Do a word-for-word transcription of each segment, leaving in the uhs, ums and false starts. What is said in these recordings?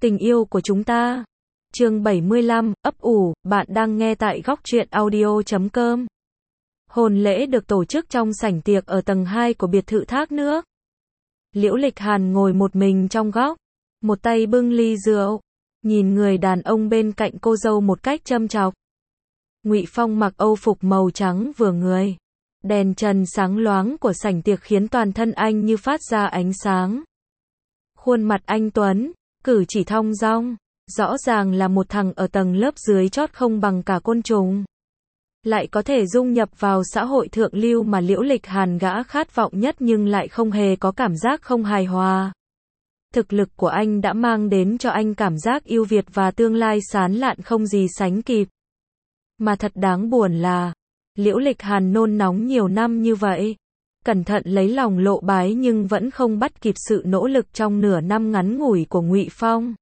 Tình yêu của chúng ta. Chương bảy mươi lăm, ấp ủ, bạn đang nghe tại góc truyện audio chấm com. Hôn lễ được tổ chức trong sảnh tiệc ở tầng hai của biệt thự thác nước. Liễu Lịch Hàn ngồi một mình trong góc, một tay bưng ly rượu, nhìn người đàn ông bên cạnh cô dâu một cách châm chọc. Ngụy Phong mặc âu phục màu trắng vừa người. Đèn trần sáng loáng của sảnh tiệc khiến toàn thân anh như phát ra ánh sáng. Khuôn mặt anh tuấn, cử chỉ thong dong, rõ ràng là một thằng ở tầng lớp dưới chót không bằng cả côn trùng. Lại có thể dung nhập vào xã hội thượng lưu mà Liễu Lịch Hàn gã khát vọng nhất nhưng lại không hề có cảm giác không hài hòa. Thực lực của anh đã mang đến cho anh cảm giác ưu việt và tương lai sáng lạn không gì sánh kịp. Mà thật đáng buồn là, Liễu Lịch Hàn nôn nóng nhiều năm như vậy, cẩn thận lấy lòng Lộ Bái nhưng vẫn không bắt kịp sự nỗ lực trong nửa năm ngắn ngủi của Ngụy Phong.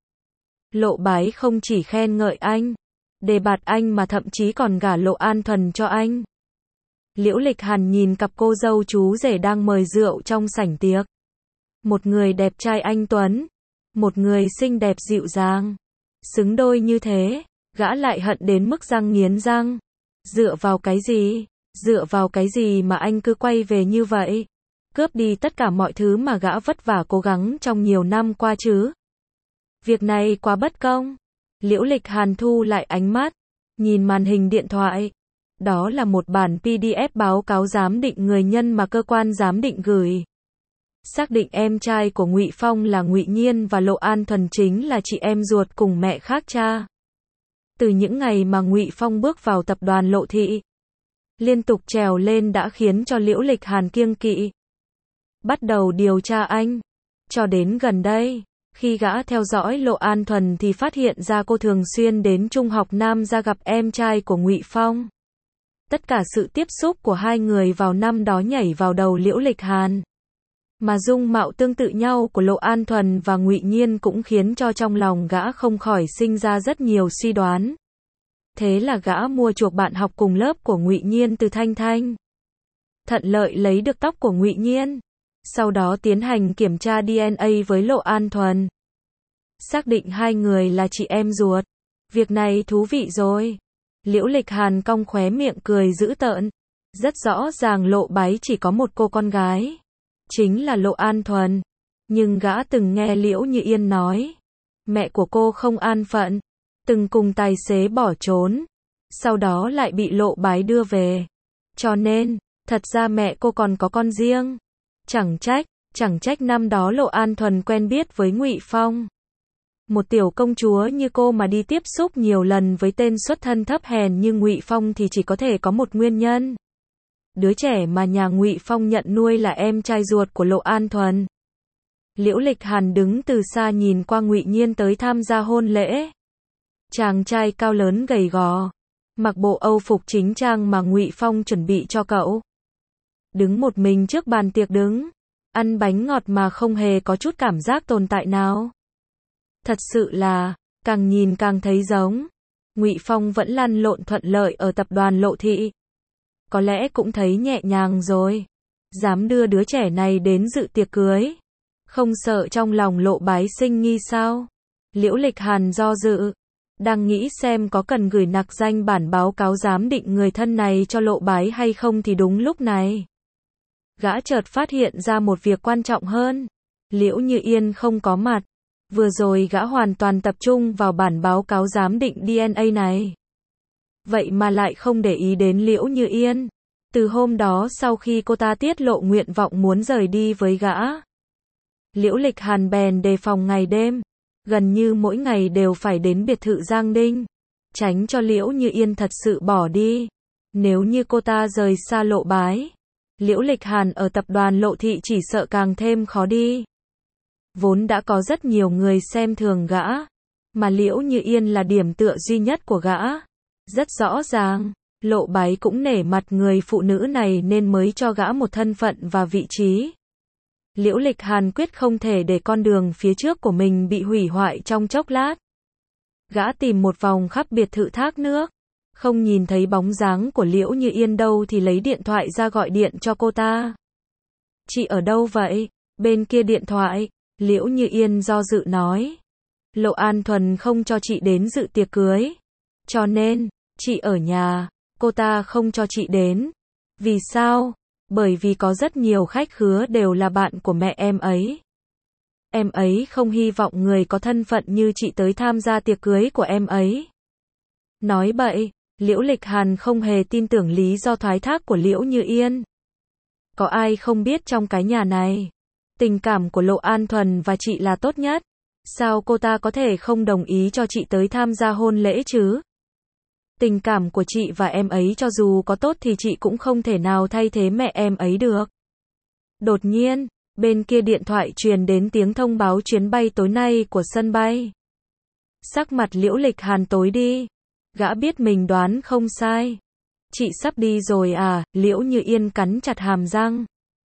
Lộ Bái không chỉ khen ngợi anh, đề bạt anh mà thậm chí còn gả Lộ An Thuần cho anh. Liễu Lịch Hàn nhìn cặp cô dâu chú rể đang mời rượu trong sảnh tiệc. Một người đẹp trai anh tuấn, một người xinh đẹp dịu dàng. Xứng đôi như thế, gã lại hận đến mức răng nghiến răng. Dựa vào cái gì? Dựa vào cái gì mà anh cứ quay về như vậy? Cướp đi tất cả mọi thứ mà gã vất vả cố gắng trong nhiều năm qua chứ? Việc này quá bất công. Liễu Lịch Hàn thu lại ánh mắt, nhìn màn hình điện thoại. Đó là một bản pê đê ép báo cáo giám định người nhân mà cơ quan giám định gửi. Xác định em trai của Ngụy Phong là Ngụy Nhiên và Lộ An Thuần chính là chị em ruột cùng mẹ khác cha. Từ những ngày mà Ngụy Phong bước vào tập đoàn Lộ Thị, liên tục trèo lên đã khiến cho Liễu Lịch Hàn kiêng kỵ. Bắt đầu điều tra anh. Cho đến gần đây, khi gã theo dõi Lộ An Thuần thì phát hiện ra cô thường xuyên đến trung học Nam ra gặp em trai của Ngụy Phong. Tất cả sự tiếp xúc của hai người vào năm đó nhảy vào đầu Liễu Lịch Hàn. Mà dung mạo tương tự nhau của Lộ An Thuần và Ngụy Nhiên cũng khiến cho trong lòng gã không khỏi sinh ra rất nhiều suy đoán. Thế là gã mua chuộc bạn học cùng lớp của Ngụy Nhiên từ Thanh Thanh. Thuận lợi lấy được tóc của Ngụy Nhiên. Sau đó tiến hành kiểm tra đê en a với Lộ An Thuần. Xác định hai người là chị em ruột. Việc này thú vị rồi. Liễu Lịch Hàn cong khóe miệng cười dữ tợn. Rất rõ ràng Lộ Bái chỉ có một cô con gái. Chính là Lộ An Thuần. Nhưng gã từng nghe Liễu Như Yên nói. Mẹ của cô không an phận. Từng cùng tài xế bỏ trốn. Sau đó lại bị Lộ Bái đưa về. Cho nên, thật ra mẹ cô còn có con riêng. Chẳng trách, chẳng trách năm đó Lộ An Thuần quen biết với Ngụy Phong. Một tiểu công chúa như cô mà đi tiếp xúc nhiều lần với tên xuất thân thấp hèn như Ngụy Phong thì chỉ có thể có một nguyên nhân. Đứa trẻ mà nhà Ngụy Phong nhận nuôi là em trai ruột của Lộ An Thuần. Liễu Lịch Hàn đứng từ xa nhìn qua Ngụy Nhiên tới tham gia hôn lễ. Chàng trai cao lớn gầy gò, mặc bộ âu phục chính trang mà Ngụy Phong chuẩn bị cho cậu. Đứng một mình trước bàn tiệc đứng, ăn bánh ngọt mà không hề có chút cảm giác tồn tại nào. Thật sự là, càng nhìn càng thấy giống. Ngụy Phong vẫn lăn lộn thuận lợi ở tập đoàn Lộ Thị. Có lẽ cũng thấy nhẹ nhàng rồi. Dám đưa đứa trẻ này đến dự tiệc cưới. Không sợ trong lòng Lộ Bái sinh nghi sao? Liễu Lịch Hàn do dự. Đang nghĩ xem có cần gửi nặc danh bản báo cáo giám định người thân này cho Lộ Bái hay không thì đúng lúc này. Gã chợt phát hiện ra một việc quan trọng hơn. Liễu Như Yên không có mặt. Vừa rồi gã hoàn toàn tập trung vào bản báo cáo giám định đê en a này. Vậy mà lại không để ý đến Liễu Như Yên. Từ hôm đó sau khi cô ta tiết lộ nguyện vọng muốn rời đi với gã, Liễu Lịch Hàn bèn đề phòng ngày đêm. Gần như mỗi ngày đều phải đến biệt thự Giang Đinh. Tránh cho Liễu Như Yên thật sự bỏ đi. Nếu như cô ta rời xa Lộ Bái, Liễu Lịch Hàn ở tập đoàn Lộ Thị chỉ sợ càng thêm khó đi. Vốn đã có rất nhiều người xem thường gã, mà Liễu Như Yên là điểm tựa duy nhất của gã. Rất rõ ràng, Lộ Bái cũng nể mặt người phụ nữ này nên mới cho gã một thân phận và vị trí. Liễu Lịch Hàn quyết không thể để con đường phía trước của mình bị hủy hoại trong chốc lát. Gã tìm một vòng khắp biệt thự thác nước. Không nhìn thấy bóng dáng của Liễu Như Yên đâu thì lấy điện thoại ra gọi điện cho cô ta. Chị ở đâu vậy? Bên kia điện thoại, Liễu Như Yên do dự nói. Lộ An Thuần không cho chị đến dự tiệc cưới. Cho nên, chị ở nhà, cô ta không cho chị đến. Vì sao? Bởi vì có rất nhiều khách khứa đều là bạn của mẹ em ấy. Em ấy không hy vọng người có thân phận như chị tới tham gia tiệc cưới của em ấy. Nói bậy, Liễu Lịch Hàn không hề tin tưởng lý do thoái thác của Liễu Như Yên. Có ai không biết trong cái nhà này, tình cảm của Lộ An Thuần và chị là tốt nhất. Sao cô ta có thể không đồng ý cho chị tới tham gia hôn lễ chứ? Tình cảm của chị và em ấy cho dù có tốt thì chị cũng không thể nào thay thế mẹ em ấy được. Đột nhiên, bên kia điện thoại truyền đến tiếng thông báo chuyến bay tối nay của sân bay. Sắc mặt Liễu Lịch Hàn tối đi. Gã biết mình đoán không sai. Chị sắp đi rồi à? Liễu Như Yên cắn chặt hàm răng.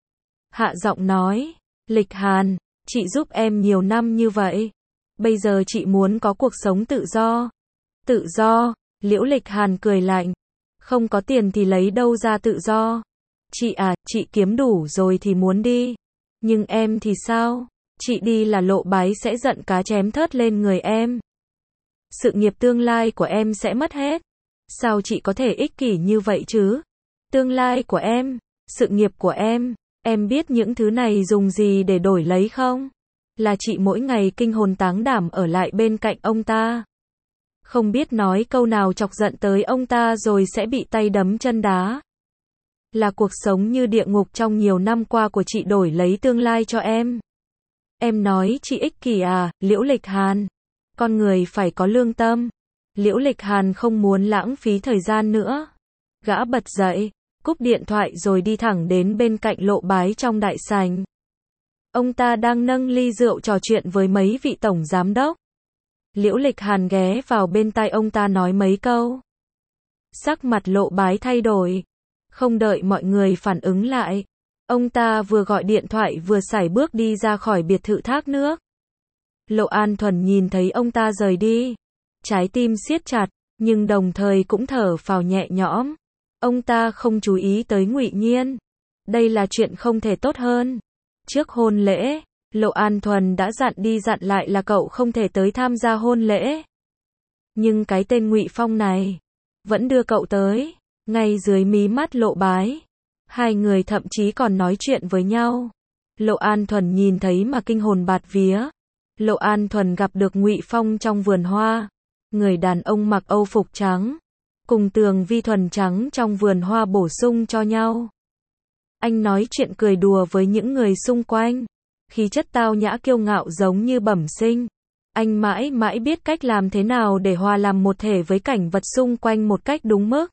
Hạ giọng nói, Lịch Hàn, chị giúp em nhiều năm như vậy. Bây giờ chị muốn có cuộc sống tự do. Tự do? Liễu Lịch Hàn cười lạnh. Không có tiền thì lấy đâu ra tự do? Chị à, chị kiếm đủ rồi thì muốn đi. Nhưng em thì sao? Chị đi là Lộ Bái sẽ giận cá chém thớt lên người em. Sự nghiệp tương lai của em sẽ mất hết. Sao chị có thể ích kỷ như vậy chứ? Tương lai của em, sự nghiệp của em, em biết những thứ này dùng gì để đổi lấy không? Là chị mỗi ngày kinh hồn táng đảm ở lại bên cạnh ông ta. Không biết nói câu nào chọc giận tới ông ta rồi sẽ bị tay đấm chân đá. Là cuộc sống như địa ngục trong nhiều năm qua của chị đổi lấy tương lai cho em. Em nói chị ích kỷ à? Liễu Lịch Hàn. Con người phải có lương tâm. Liễu Lịch Hàn không muốn lãng phí thời gian nữa. Gã bật dậy, cúp điện thoại rồi đi thẳng đến bên cạnh Lộ Bái trong đại sảnh. Ông ta đang nâng ly rượu trò chuyện với mấy vị tổng giám đốc. Liễu Lịch Hàn ghé vào bên tai ông ta nói mấy câu. Sắc mặt Lộ Bái thay đổi. Không đợi mọi người phản ứng lại. Ông ta vừa gọi điện thoại vừa sải bước đi ra khỏi biệt thự thác nước. Lộ An Thuần nhìn thấy ông ta rời đi. Trái tim siết chặt, nhưng đồng thời cũng thở phào nhẹ nhõm. Ông ta không chú ý tới Ngụy Nhiên. Đây là chuyện không thể tốt hơn. Trước hôn lễ, Lộ An Thuần đã dặn đi dặn lại là cậu không thể tới tham gia hôn lễ. Nhưng cái tên Ngụy Phong này vẫn đưa cậu tới, ngay dưới mí mắt Lộ Bái. Hai người thậm chí còn nói chuyện với nhau. Lộ An Thuần nhìn thấy mà kinh hồn bạt vía. Lộ An Thuần gặp được Ngụy Phong trong vườn hoa. Người đàn ông mặc âu phục trắng, cùng Tường Vi thuần trắng trong vườn hoa bổ sung cho nhau. Anh nói chuyện cười đùa với những người xung quanh. Khí chất tao nhã kiêu ngạo giống như bẩm sinh. Anh mãi mãi biết cách làm thế nào để hòa làm một thể với cảnh vật xung quanh một cách đúng mức.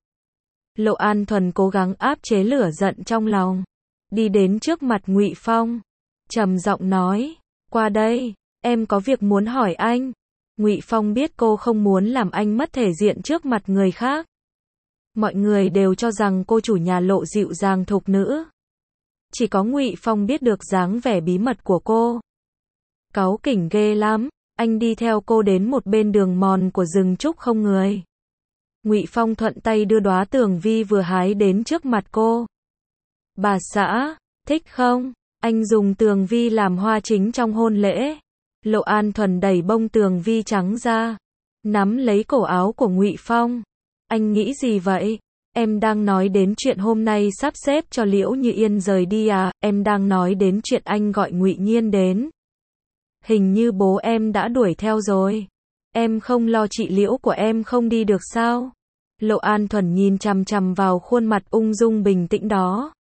Lộ An Thuần cố gắng áp chế lửa giận trong lòng. Đi đến trước mặt Ngụy Phong. Trầm giọng nói, qua đây, em có việc muốn hỏi anh. Ngụy Phong biết cô không muốn làm anh mất thể diện trước mặt người khác. Mọi người đều cho rằng cô chủ nhà Lộ dịu dàng thục nữ. Chỉ có Ngụy Phong biết được dáng vẻ bí mật của cô. Cáu kỉnh ghê lắm, anh đi theo cô đến một bên đường mòn của rừng trúc không người. Ngụy Phong thuận tay đưa đóa Tường Vi vừa hái đến trước mặt cô. Bà xã, thích không? Anh dùng Tường Vi làm hoa chính trong hôn lễ. Lộ An Thuần đẩy bông Tường Vi trắng ra, nắm lấy cổ áo của Ngụy Phong. Anh nghĩ gì vậy? Em đang nói đến chuyện hôm nay sắp xếp cho Liễu Như Yên rời đi à? Em đang nói đến chuyện anh gọi Ngụy Nhiên đến. Hình như bố em đã đuổi theo rồi. Em không lo chị Liễu của em không đi được sao? Lộ An Thuần nhìn chằm chằm vào khuôn mặt ung dung bình tĩnh đó.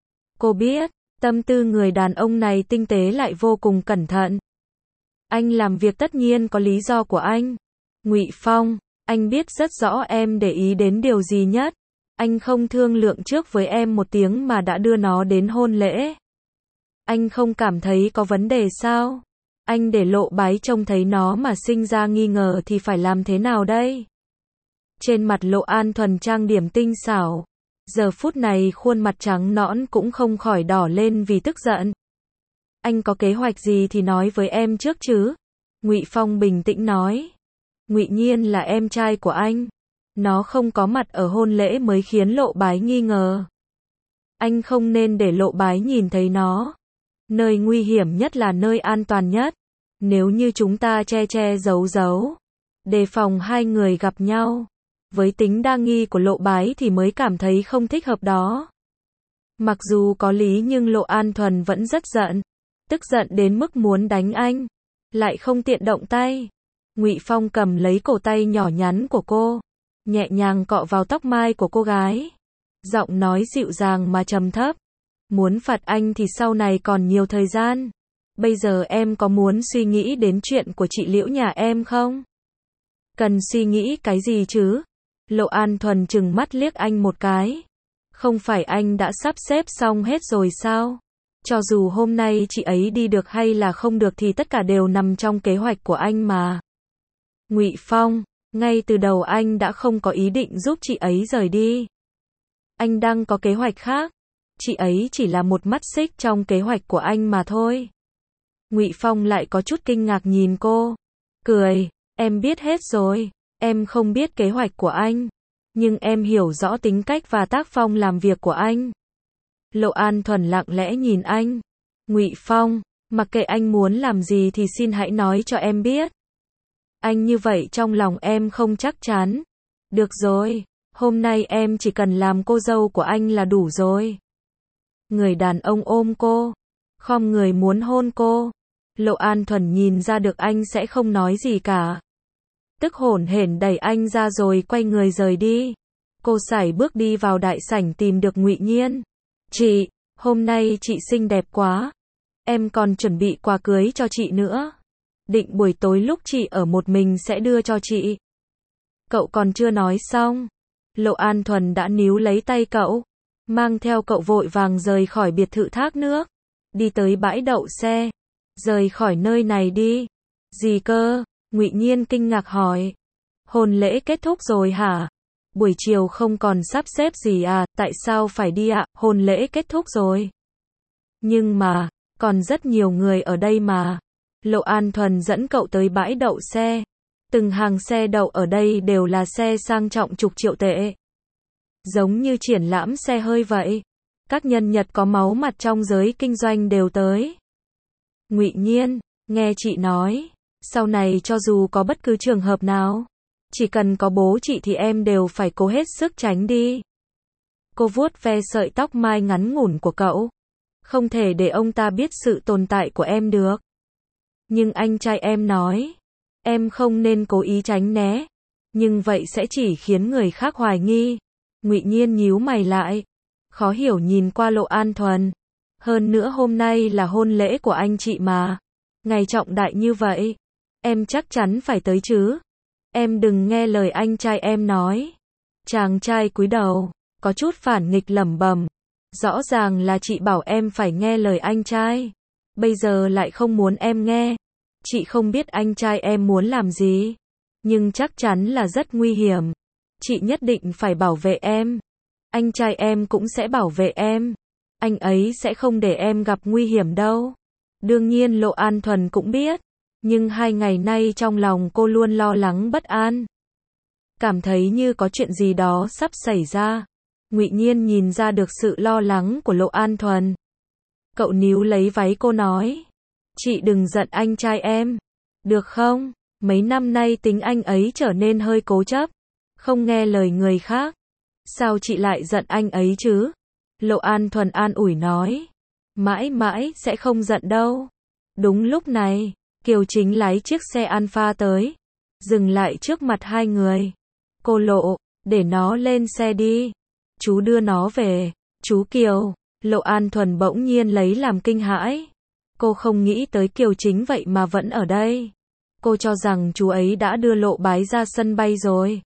Cô biết, tâm tư người đàn ông này tinh tế lại vô cùng cẩn thận. Anh làm việc tất nhiên có lý do của anh. Ngụy Phong, anh biết rất rõ em để ý đến điều gì nhất. Anh không thương lượng trước với em một tiếng mà đã đưa nó đến hôn lễ. Anh không cảm thấy có vấn đề sao? Anh để Lộ Bái trông thấy nó mà sinh ra nghi ngờ thì phải làm thế nào đây? Trên mặt Lộ An Thuần trang điểm tinh xảo. Giờ phút này khuôn mặt trắng nõn cũng không khỏi đỏ lên vì tức giận. Anh có kế hoạch gì thì nói với em trước chứ? Ngụy Phong bình tĩnh nói. Ngụy Nhiên là em trai của anh. Nó không có mặt ở hôn lễ mới khiến Lộ Bái nghi ngờ. Anh không nên để Lộ Bái nhìn thấy nó. Nơi nguy hiểm nhất là nơi an toàn nhất. Nếu như chúng ta che che giấu giấu, đề phòng hai người gặp nhau, với tính đa nghi của Lộ Bái thì mới cảm thấy không thích hợp đó. Mặc dù có lý nhưng Lộ An Thuần vẫn rất giận, tức giận đến mức muốn đánh anh, lại không tiện động tay. Ngụy Phong cầm lấy cổ tay nhỏ nhắn của cô, nhẹ nhàng cọ vào tóc mai của cô gái, giọng nói dịu dàng mà trầm thấp. Muốn phạt anh thì sau này còn nhiều thời gian. Bây giờ em có muốn suy nghĩ đến chuyện của chị Liễu nhà em không? Cần suy nghĩ cái gì chứ? Lộ An Thuần trừng mắt liếc anh một cái. Không phải anh đã sắp xếp xong hết rồi sao? Cho dù hôm nay chị ấy đi được hay là không được thì tất cả đều nằm trong kế hoạch của anh mà. Ngụy Phong, ngay từ đầu anh đã không có ý định giúp chị ấy rời đi. Anh đang có kế hoạch khác. Chị ấy chỉ là một mắt xích trong kế hoạch của anh mà thôi. Ngụy Phong lại có chút kinh ngạc nhìn cô, cười, em biết hết rồi, em không biết kế hoạch của anh, nhưng em hiểu rõ tính cách và tác phong làm việc của anh. Lộ An Thuần lặng lẽ nhìn anh. Ngụy Phong, mặc kệ anh muốn làm gì thì xin hãy nói cho em biết. Anh như vậy trong lòng em không chắc chắn. Được rồi, hôm nay em chỉ cần làm cô dâu của anh là đủ rồi. Người đàn ông ôm cô, khom người muốn hôn cô. Lộ An Thuần nhìn ra được anh sẽ không nói gì cả. Tức hổn hển đẩy anh ra rồi quay người rời đi. Cô sải bước đi vào đại sảnh tìm được Ngụy Nhiên. Chị, hôm nay chị xinh đẹp quá. Em còn chuẩn bị quà cưới cho chị nữa. Định buổi tối lúc chị ở một mình sẽ đưa cho chị. Cậu còn chưa nói xong. Lộ An Thuần đã níu lấy tay cậu, mang theo cậu vội vàng rời khỏi biệt thự thác nước, đi tới bãi đậu xe. Rời khỏi nơi này đi. Gì cơ? Ngụy Nhiên kinh ngạc hỏi. Hôn lễ kết thúc rồi hả? Buổi chiều không còn sắp xếp gì à? Tại sao phải đi ạ? À? Hôn lễ kết thúc rồi. Nhưng mà, còn rất nhiều người ở đây mà. Lộ An Thuần dẫn cậu tới bãi đậu xe. Từng hàng xe đậu ở đây đều là xe sang trọng chục triệu tệ. Giống như triển lãm xe hơi vậy. Các nhân vật có máu mặt trong giới kinh doanh đều tới. Ngụy Nhiên, nghe chị nói, sau này cho dù có bất cứ trường hợp nào, chỉ cần có bố chị thì em đều phải cố hết sức tránh đi. Cô vuốt ve sợi tóc mai ngắn ngủn của cậu. Không thể để ông ta biết sự tồn tại của em được. Nhưng anh trai em nói, em không nên cố ý tránh né, nhưng vậy sẽ chỉ khiến người khác hoài nghi. Ngụy Nhiên nhíu mày lại, khó hiểu nhìn qua Lộ An Thuần. Hơn nữa hôm nay là hôn lễ của anh chị mà. Ngày trọng đại như vậy, em chắc chắn phải tới chứ. Em đừng nghe lời anh trai em nói. Chàng trai cúi đầu, có chút phản nghịch lẩm bẩm. Rõ ràng là chị bảo em phải nghe lời anh trai. Bây giờ lại không muốn em nghe. Chị không biết anh trai em muốn làm gì. Nhưng chắc chắn là rất nguy hiểm. Chị nhất định phải bảo vệ em. Anh trai em cũng sẽ bảo vệ em. Anh ấy sẽ không để em gặp nguy hiểm đâu. Đương nhiên Lộ An Thuần cũng biết. Nhưng hai ngày nay trong lòng cô luôn lo lắng bất an. Cảm thấy như có chuyện gì đó sắp xảy ra. Ngụy Nhiên nhìn ra được sự lo lắng của Lộ An Thuần. Cậu níu lấy váy cô nói. Chị đừng giận anh trai em. Được không? Mấy năm nay tính anh ấy trở nên hơi cố chấp. Không nghe lời người khác. Sao chị lại giận anh ấy chứ? Lộ An Thuần an ủi nói. Mãi mãi sẽ không giận đâu. Đúng lúc này, Kiều Chính lái chiếc xe Alpha tới. Dừng lại trước mặt hai người. Cô Lộ, để nó lên xe đi. Chú đưa nó về. Chú Kiều. Lộ An Thuần bỗng nhiên lấy làm kinh hãi. Cô không nghĩ tới Kiều Chính vậy mà vẫn ở đây. Cô cho rằng chú ấy đã đưa Lộ Bái ra sân bay rồi.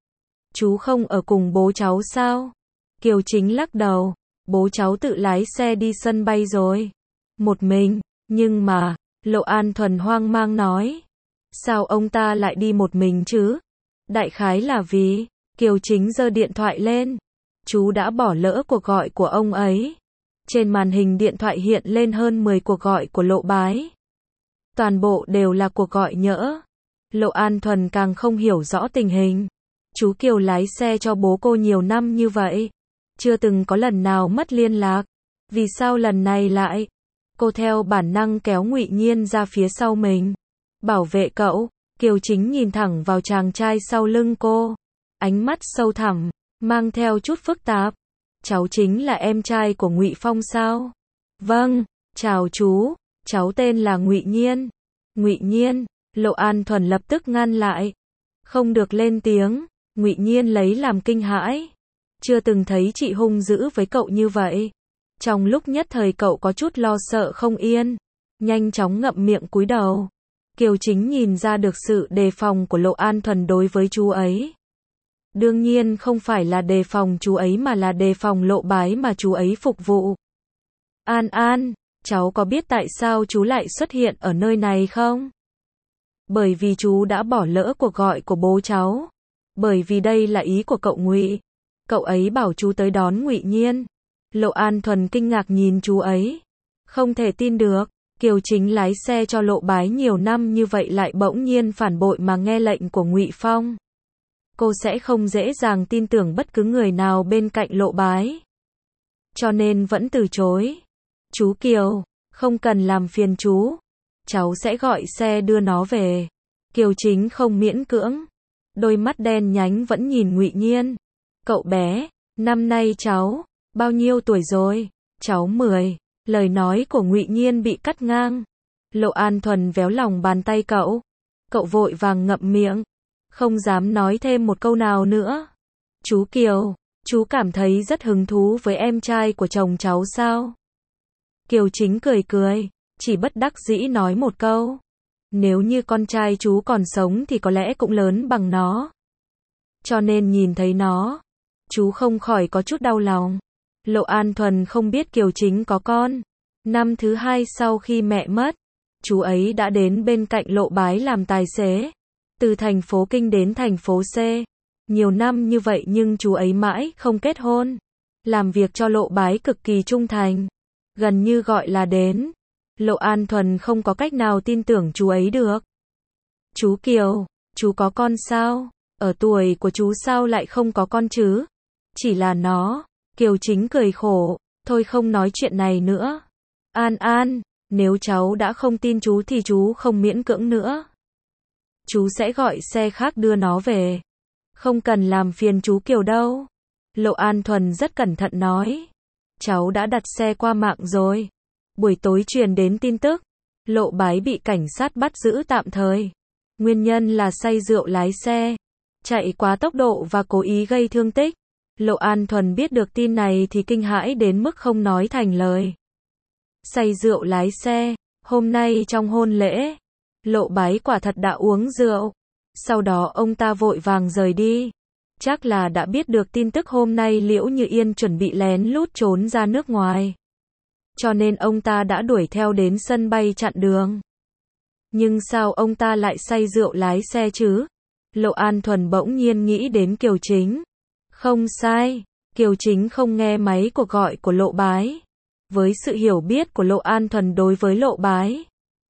Chú không ở cùng bố cháu sao? Kiều Chính lắc đầu. Bố cháu tự lái xe đi sân bay rồi. Một mình. Nhưng mà, Lộ An Thuần hoang mang nói. Sao ông ta lại đi một mình chứ? Đại khái là vì, Kiều Chính giơ điện thoại lên. Chú đã bỏ lỡ cuộc gọi của ông ấy. Trên màn hình điện thoại hiện lên hơn mười cuộc gọi của Lộ Bái. Toàn bộ đều là cuộc gọi nhỡ. Lộ An Thuần càng không hiểu rõ tình hình. Chú Kiều lái xe cho bố cô nhiều năm như vậy. Chưa từng có lần nào mất liên lạc. Vì sao lần này lại? Cô theo bản năng kéo Ngụy Nhiên ra phía sau mình. Bảo vệ cậu. Kiều Chính nhìn thẳng vào chàng trai sau lưng cô. Ánh mắt sâu thẳm, mang theo chút phức tạp. Cháu chính là em trai của Ngụy Phong sao? Vâng, chào chú, cháu tên là Ngụy Nhiên. Ngụy Nhiên, Lộ An Thuần lập tức ngăn lại. Không được lên tiếng, Ngụy Nhiên lấy làm kinh hãi. Chưa từng thấy chị hung dữ với cậu như vậy. Trong lúc nhất thời cậu có chút lo sợ không yên, nhanh chóng ngậm miệng cúi đầu. Kiều Chính nhìn ra được sự đề phòng của Lộ An Thuần đối với chú ấy. Đương nhiên không phải là đề phòng chú ấy mà là đề phòng Lộ Bái mà chú ấy phục vụ. An An, cháu có biết tại sao chú lại xuất hiện ở nơi này không? Bởi vì chú đã bỏ lỡ cuộc gọi của bố cháu. Bởi vì đây là ý của cậu Ngụy. Cậu ấy bảo chú tới đón Ngụy Nhiên. Lộ An Thuần kinh ngạc nhìn chú ấy. Không thể tin được, Kiều Chính lái xe cho Lộ Bái nhiều năm như vậy lại bỗng nhiên phản bội mà nghe lệnh của Ngụy Phong. Cô sẽ không dễ dàng tin tưởng bất cứ người nào bên cạnh Lộ Bái. Cho nên vẫn từ chối. Chú Kiều, không cần làm phiền chú. Cháu sẽ gọi xe đưa nó về. Kiều Chính không miễn cưỡng. Đôi mắt đen nhánh vẫn nhìn Ngụy Nhiên. Cậu bé, năm nay cháu, bao nhiêu tuổi rồi? Cháu mười. Lời nói của Ngụy Nhiên bị cắt ngang. Lộ An Thuần véo lòng bàn tay cậu. Cậu vội vàng ngậm miệng. Không dám nói thêm một câu nào nữa. Chú Kiều, chú cảm thấy rất hứng thú với em trai của chồng cháu sao? Kiều Chính cười cười, chỉ bất đắc dĩ nói một câu. Nếu như con trai chú còn sống thì có lẽ cũng lớn bằng nó. Cho nên nhìn thấy nó, chú không khỏi có chút đau lòng. Lộ An Thuần không biết Kiều Chính có con. Năm thứ hai sau khi mẹ mất, chú ấy đã đến bên cạnh Lộ Bái làm tài xế. Từ thành phố Kinh đến thành phố C. Nhiều năm như vậy nhưng chú ấy mãi không kết hôn. Làm việc cho Lộ Bái cực kỳ trung thành. Gần như gọi là đến. Lộ An Thuần không có cách nào tin tưởng chú ấy được. Chú Kiều, chú có con sao? Ở tuổi của chú sao lại không có con chứ? Chỉ là nó. Kiều Chính cười khổ. Thôi không nói chuyện này nữa. An An, nếu cháu đã không tin chú thì chú không miễn cưỡng nữa. Chú sẽ gọi xe khác đưa nó về. Không cần làm phiền chú Kiều đâu. Lộ An Thuần rất cẩn thận nói. Cháu đã đặt xe qua mạng rồi. Buổi tối truyền đến tin tức. Lộ Bái bị cảnh sát bắt giữ tạm thời. Nguyên nhân là say rượu lái xe. Chạy quá tốc độ và cố ý gây thương tích. Lộ An Thuần biết được tin này thì kinh hãi đến mức không nói thành lời. Say rượu lái xe. Hôm nay trong hôn lễ, Lộ Bái quả thật đã uống rượu. Sau đó ông ta vội vàng rời đi. Chắc là đã biết được tin tức hôm nay Liễu Như Yên chuẩn bị lén lút trốn ra nước ngoài. Cho nên ông ta đã đuổi theo đến sân bay chặn đường. Nhưng sao ông ta lại say rượu lái xe chứ? Lộ An Thuần bỗng nhiên nghĩ đến Kiều Chính. Không sai, Kiều Chính không nghe máy cuộc gọi của Lộ Bái. Với sự hiểu biết của Lộ An Thuần đối với Lộ Bái,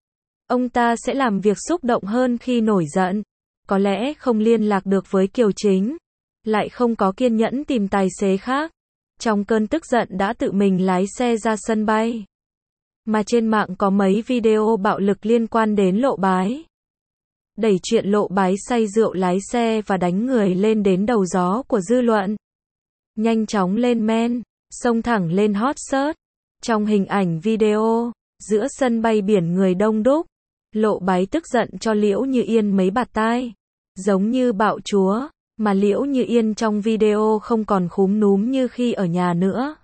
ông ta sẽ làm việc xúc động hơn khi nổi giận. Có lẽ không liên lạc được với Kiều Chính. Lại không có kiên nhẫn tìm tài xế khác. Trong cơn tức giận đã tự mình lái xe ra sân bay. Mà trên mạng có mấy video bạo lực liên quan đến Lộ Bái. Đẩy chuyện Lộ Bái say rượu lái xe và đánh người lên đến đầu gió của dư luận. Nhanh chóng lên men, xông thẳng lên hot search. Trong hình ảnh video, giữa sân bay biển người đông đúc, Lộ Bái tức giận cho Liễu Như Yên mấy bạt tai. Giống như bạo chúa, mà Liễu Như Yên trong video không còn khúm núm như khi ở nhà nữa.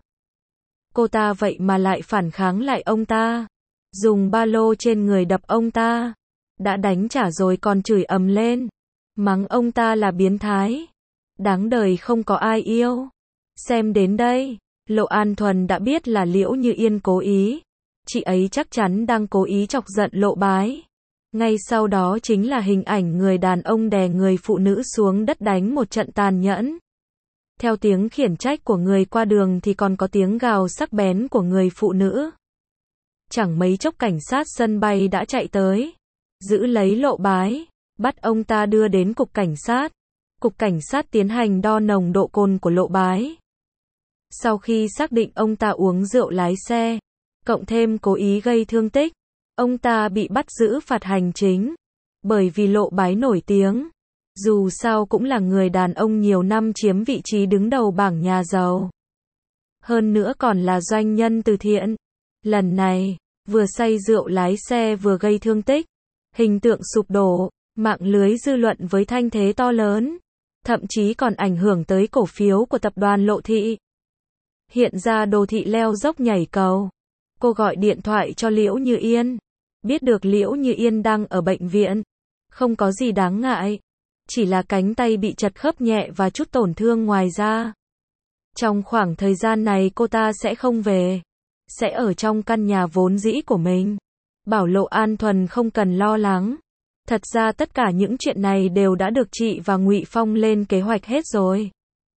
Cô ta vậy mà lại phản kháng lại ông ta. Dùng ba lô trên người đập ông ta. Đã đánh trả rồi còn chửi ầm lên. Mắng ông ta là biến thái. Đáng đời không có ai yêu. Xem đến đây, Lộ An Thuần đã biết là Liễu Như Yên cố ý. Chị ấy chắc chắn đang cố ý chọc giận Lộ Bái. Ngay sau đó chính là hình ảnh người đàn ông đè người phụ nữ xuống đất đánh một trận tàn nhẫn. Theo tiếng khiển trách của người qua đường thì còn có tiếng gào sắc bén của người phụ nữ. Chẳng mấy chốc cảnh sát sân bay đã chạy tới, giữ lấy Lộ Bái, bắt ông ta đưa đến cục cảnh sát. Cục cảnh sát tiến hành đo nồng độ cồn của Lộ Bái. Sau khi xác định ông ta uống rượu lái xe, cộng thêm cố ý gây thương tích, ông ta bị bắt giữ phạt hành chính. Bởi vì Lộ Bái nổi tiếng. Dù sao cũng là người đàn ông nhiều năm chiếm vị trí đứng đầu bảng nhà giàu. Hơn nữa còn là doanh nhân từ thiện. Lần này, vừa say rượu lái xe vừa gây thương tích. Hình tượng sụp đổ, mạng lưới dư luận với thanh thế to lớn. Thậm chí còn ảnh hưởng tới cổ phiếu của tập đoàn Lộ Thị. Hiện ra Đồ Thị leo dốc nhảy cầu. Cô gọi điện thoại cho Liễu Như Yên. Biết được Liễu Như Yên đang ở bệnh viện. Không có gì đáng ngại. Chỉ là cánh tay bị chật khớp nhẹ và chút tổn thương ngoài ra. Trong khoảng thời gian này cô ta sẽ không về. Sẽ ở trong căn nhà vốn dĩ của mình. Bảo Lộ An Thuần không cần lo lắng. Thật ra tất cả những chuyện này đều đã được chị và Ngụy Phong lên kế hoạch hết rồi.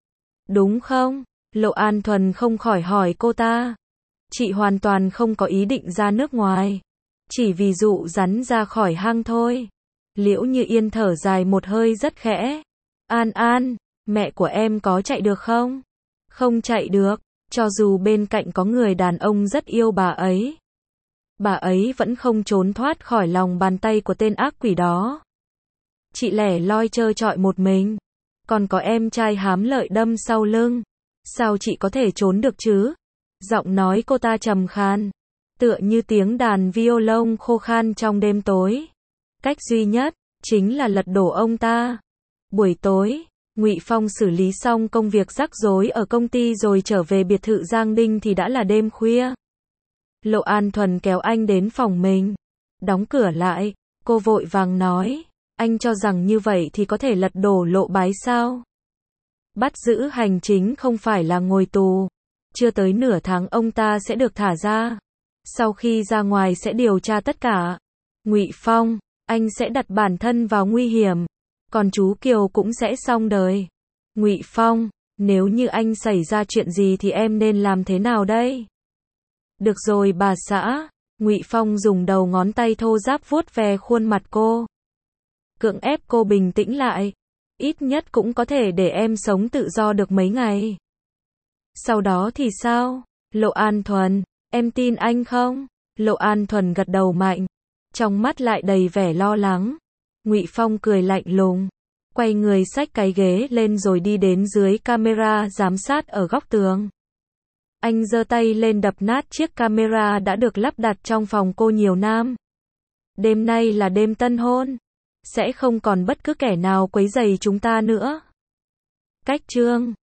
Đúng không? Lộ An Thuần không khỏi hỏi cô ta. Chị hoàn toàn không có ý định ra nước ngoài. Chỉ vì dụ rắn ra khỏi hang thôi. Liễu Như Yên thở dài một hơi rất khẽ. An An, mẹ của em có chạy được không? Không chạy được, cho dù bên cạnh có người đàn ông rất yêu bà ấy. Bà ấy vẫn không trốn thoát khỏi lòng bàn tay của tên ác quỷ đó. Chị lẻ loi trơ trọi một mình. Còn có em trai hám lợi đâm sau lưng. Sao chị có thể trốn được chứ? Giọng nói cô ta trầm khan. Tựa như tiếng đàn violon khô khan trong đêm tối. Cách duy nhất, chính là lật đổ ông ta. Buổi tối, Ngụy Phong xử lý xong công việc rắc rối ở công ty rồi trở về biệt thự Giang Đinh thì đã là đêm khuya. Lộ An Thuần kéo anh đến phòng mình. Đóng cửa lại, cô vội vàng nói. Anh cho rằng như vậy thì có thể lật đổ Lộ Bái sao? Bắt giữ hành chính không phải là ngồi tù. Chưa tới nửa tháng ông ta sẽ được thả ra. Sau khi ra ngoài sẽ điều tra tất cả. Ngụy Phong, anh sẽ đặt bản thân vào nguy hiểm. Còn chú Kiều cũng sẽ xong đời. Ngụy Phong, nếu như anh xảy ra chuyện gì thì em nên làm thế nào đây? Được rồi bà xã. Ngụy Phong dùng đầu ngón tay thô ráp vuốt ve khuôn mặt cô. Cưỡng ép cô bình tĩnh lại. Ít nhất cũng có thể để em sống tự do được mấy ngày. Sau đó thì sao? Lộ An Thuần, em tin anh không? Lộ An Thuần gật đầu mạnh. Trong mắt lại đầy vẻ lo lắng. Ngụy Phong cười lạnh lùng. Quay người xách cái ghế lên rồi đi đến dưới camera giám sát ở góc tường. Anh giơ tay lên đập nát chiếc camera đã được lắp đặt trong phòng cô nhiều năm. Đêm nay là đêm tân hôn. Sẽ không còn bất cứ kẻ nào quấy rầy chúng ta nữa. Cách chương